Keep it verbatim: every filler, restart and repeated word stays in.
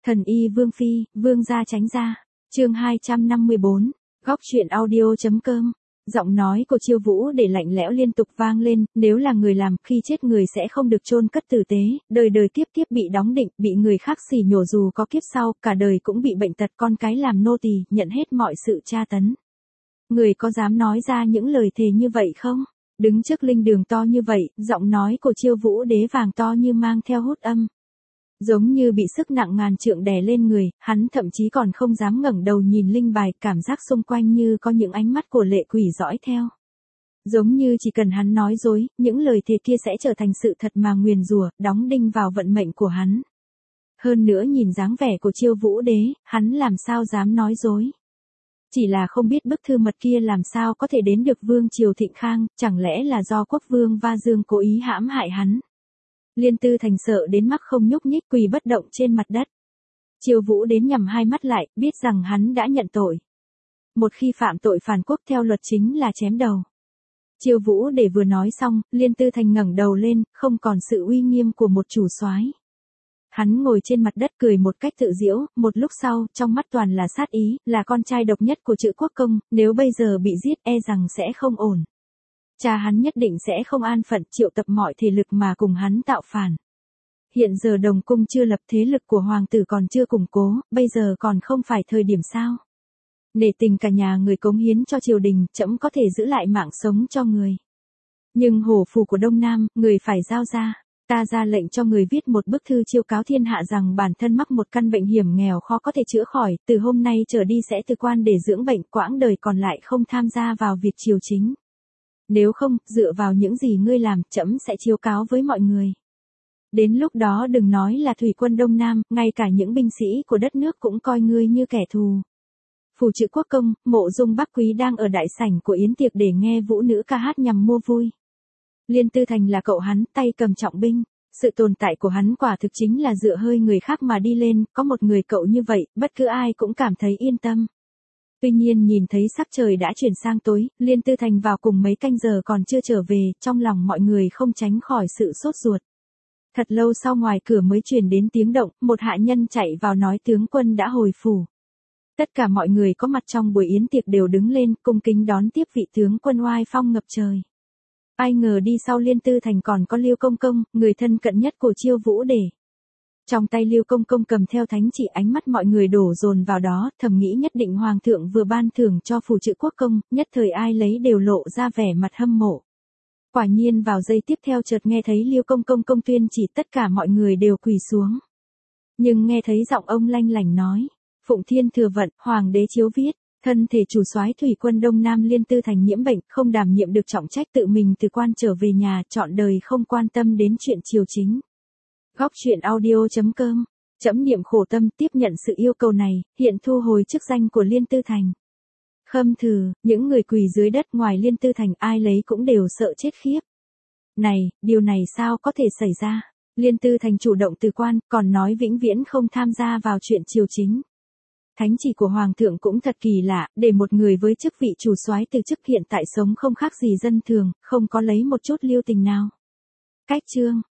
Thần y Vương Phi, Vương gia tránh ra. Chương hai trăm năm mươi bốn, góc truyện audio.com. Giọng nói của Chiêu Vũ để lạnh lẽo liên tục vang lên, nếu là người làm, khi chết người sẽ không được chôn cất tử tế, đời đời tiếp tiếp bị đóng định, bị người khác xỉ nhổ dù có kiếp sau, cả đời cũng bị bệnh tật con cái làm nô tỳ, nhận hết mọi sự tra tấn. Người có dám nói ra những lời thề như vậy không? Đứng trước linh đường to như vậy, giọng nói của Chiêu Vũ đế vàng to như mang theo hút âm. Giống như bị sức nặng ngàn trượng đè lên người, hắn thậm chí còn không dám ngẩng đầu nhìn linh bài, cảm giác xung quanh như có những ánh mắt của lệ quỷ dõi theo. Giống như chỉ cần hắn nói dối, những lời thề kia sẽ trở thành sự thật mà nguyền rủa, đóng đinh vào vận mệnh của hắn. Hơn nữa nhìn dáng vẻ của Chiêu Vũ đế, hắn làm sao dám nói dối. Chỉ là không biết bức thư mật kia làm sao có thể đến được Vương Triều Thịnh Khang, chẳng lẽ là do quốc vương Va Dương cố ý hãm hại hắn. Liên Tư Thành sợ đến mức không nhúc nhích, quỳ bất động trên mặt đất. Chiêu Vũ đến nhắm hai mắt lại, biết rằng hắn đã nhận tội. Một khi phạm tội phản quốc theo luật chính là chém đầu. Chiêu Vũ để vừa nói xong, Liên Tư Thành ngẩng đầu lên, không còn sự uy nghiêm của một chủ soái. Hắn ngồi trên mặt đất cười một cách tự giễu, một lúc sau, trong mắt toàn là sát ý, là con trai độc nhất của Trữ Quốc Công, nếu bây giờ bị giết e rằng sẽ không ổn. Cha hắn nhất định sẽ không an phận, triệu tập mọi thể lực mà cùng hắn tạo phản. Hiện giờ Đồng Cung chưa lập, thế lực của hoàng tử còn chưa củng cố, bây giờ còn không phải thời điểm sao? Nể tình cả nhà người cống hiến cho triều đình, trẫm có thể giữ lại mạng sống cho người. Nhưng hổ phù của Đông Nam, người phải giao ra. Ta ra lệnh cho người viết một bức thư chiêu cáo thiên hạ rằng bản thân mắc một căn bệnh hiểm nghèo khó có thể chữa khỏi, từ hôm nay trở đi sẽ từ quan để dưỡng bệnh, quãng đời còn lại không tham gia vào việc triều chính. Nếu không, dựa vào những gì ngươi làm, trẫm sẽ chiếu cáo với mọi người. Đến lúc đó đừng nói là thủy quân Đông Nam, ngay cả những binh sĩ của đất nước cũng coi ngươi như kẻ thù. Phủ Trữ Quốc Công, Mộ Dung Bắc Quý đang ở đại sảnh của yến tiệc để nghe vũ nữ ca hát nhằm mua vui. Liên Tư Thành là cậu hắn, tay cầm trọng binh. Sự tồn tại của hắn quả thực chính là dựa hơi người khác mà đi lên, có một người cậu như vậy, bất cứ ai cũng cảm thấy yên tâm. Tuy nhiên nhìn thấy sắc trời đã chuyển sang tối, Liên Tư Thành vào cùng mấy canh giờ còn chưa trở về, trong lòng mọi người không tránh khỏi sự sốt ruột. Thật lâu sau ngoài cửa mới truyền đến tiếng động, một hạ nhân chạy vào nói tướng quân đã hồi phủ. Tất cả mọi người có mặt trong buổi yến tiệc đều đứng lên, cung kính đón tiếp vị tướng quân oai phong ngập trời. Ai ngờ đi sau Liên Tư Thành còn có Liêu Công Công, người thân cận nhất của Chiêu Vũ để. Trong tay Liêu Công Công cầm theo thánh chỉ, ánh mắt mọi người đổ dồn vào đó, thầm nghĩ nhất định Hoàng thượng vừa ban thưởng cho Phủ Trữ Quốc Công, nhất thời ai lấy đều lộ ra vẻ mặt hâm mộ. Quả nhiên vào giây tiếp theo chợt nghe thấy Liêu Công Công công tuyên chỉ, tất cả mọi người đều quỳ xuống. Nhưng nghe thấy giọng ông lanh lảnh nói, Phụng Thiên thừa vận, Hoàng đế chiếu viết. Thân thể chủ soái thủy quân Đông Nam Liên Tư Thành nhiễm bệnh, không đảm nhiệm được trọng trách, tự mình từ quan trở về nhà, trọn đời không quan tâm đến chuyện triều chính. Góc truyện audio.com. Trẫm niệm khổ tâm tiếp nhận sự yêu cầu này, hiện thu hồi chức danh của Liên Tư Thành. Khâm thử, những người quỳ dưới đất ngoài Liên Tư Thành ai lấy cũng đều sợ chết khiếp. Này, điều này sao có thể xảy ra? Liên Tư Thành chủ động từ quan, còn nói vĩnh viễn không tham gia vào chuyện triều chính. Thánh chỉ của Hoàng thượng cũng thật kỳ lạ, để một người với chức vị chủ soái từ chức hiện tại sống không khác gì dân thường, không có lấy một chút lưu tình nào. Cách chương.